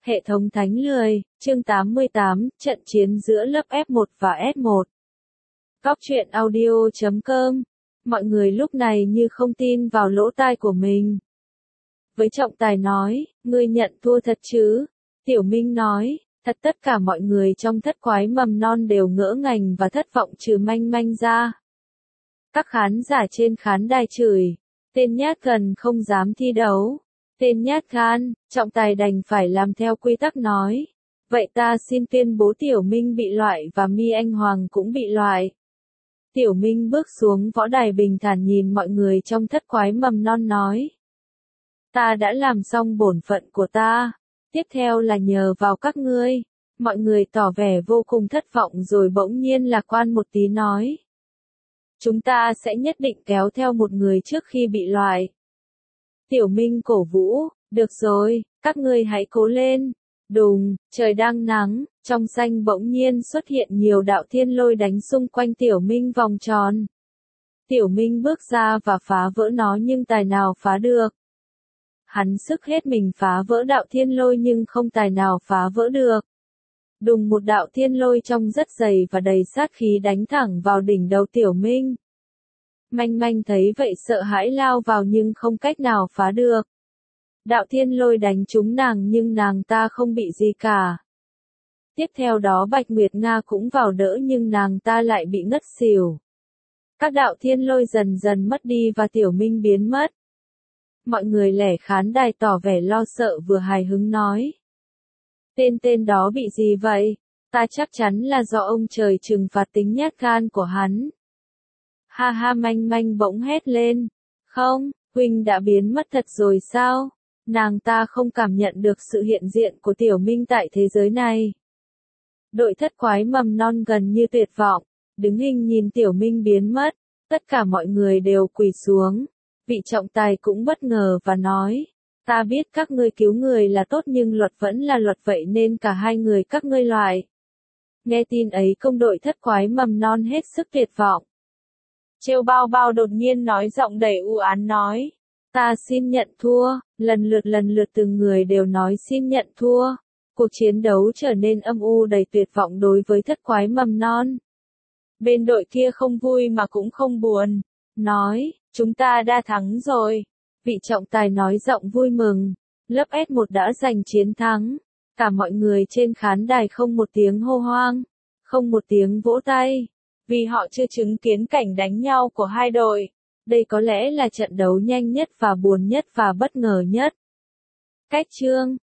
Hệ thống thánh lười, chương 88, trận chiến giữa lớp F1 và S1. Góc truyện audio.com. Mọi người lúc này như không tin vào lỗ tai của mình. Với trọng tài nói, ngươi nhận thua thật chứ? Tiểu Minh nói, thật. Tất cả mọi người trong thất quái mầm non đều ngỡ ngàng và thất vọng trừ Manh Manh ra. Các khán giả trên khán đài chửi, tên nhát gan không dám thi đấu. Tên nhát gan, trọng tài đành phải làm theo quy tắc nói. Vậy ta xin tuyên bố Tiểu Minh bị loại và Mi Anh Hoàng cũng bị loại. Tiểu Minh bước xuống võ đài bình thản nhìn mọi người trong thất quái mầm non nói. Ta đã làm xong bổn phận của ta. Tiếp theo là nhờ vào các ngươi. Mọi người tỏ vẻ vô cùng thất vọng rồi bỗng nhiên lạc quan một tí nói. Chúng ta sẽ nhất định kéo theo một người trước khi bị loại. Tiểu Minh cổ vũ, được rồi, các ngươi hãy cố lên. Đùng, trời đang nắng, trong xanh bỗng nhiên xuất hiện nhiều đạo thiên lôi đánh xung quanh Tiểu Minh vòng tròn. Tiểu Minh bước ra và phá vỡ nó nhưng tài nào phá được. Hắn sức hết mình phá vỡ đạo thiên lôi nhưng không tài nào phá vỡ được. Đùng, một đạo thiên lôi trông rất dày và đầy sát khí đánh thẳng vào đỉnh đầu Tiểu Minh. Manh Manh thấy vậy sợ hãi lao vào nhưng không cách nào phá được. Đạo thiên lôi đánh trúng nàng nhưng nàng ta không bị gì cả. Tiếp theo đó Bạch Nguyệt Nga cũng vào đỡ nhưng nàng ta lại bị ngất xỉu. Các đạo thiên lôi dần dần mất đi và Tiểu Minh biến mất. Mọi người lẻ khán đài tỏ vẻ lo sợ vừa hài hứng nói. Tên đó bị gì vậy? Ta chắc chắn là do ông trời trừng phạt tính nhát gan của hắn. Ha ha, Manh Manh bỗng hét lên. Không, huynh đã biến mất thật rồi sao? Nàng ta không cảm nhận được sự hiện diện của Tiểu Minh tại thế giới này. Đội thất quái mầm non gần như tuyệt vọng, đứng hình nhìn Tiểu Minh biến mất. Tất cả mọi người đều quỳ xuống. Vị trọng tài cũng bất ngờ và nói. Ta biết các ngươi cứu người là tốt nhưng luật vẫn là luật, vậy nên cả hai người các ngươi loại. Nghe tin ấy công đội thất quái mầm non hết sức tuyệt vọng. Trêu Bao Bao đột nhiên nói giọng đầy u ám nói. Ta xin nhận thua, lần lượt từng người đều nói xin nhận thua. Cuộc chiến đấu trở nên âm u đầy tuyệt vọng đối với thất quái mầm non. Bên đội kia không vui mà cũng không buồn. Nói, chúng ta đã thắng rồi. Vị trọng tài nói giọng vui mừng. Lớp S1 đã giành chiến thắng. Cả mọi người trên khán đài không một tiếng hô hoang, không một tiếng vỗ tay. Vì họ chưa chứng kiến cảnh đánh nhau của hai đội. Đây có lẽ là trận đấu nhanh nhất và buồn nhất và bất ngờ nhất. Cách chương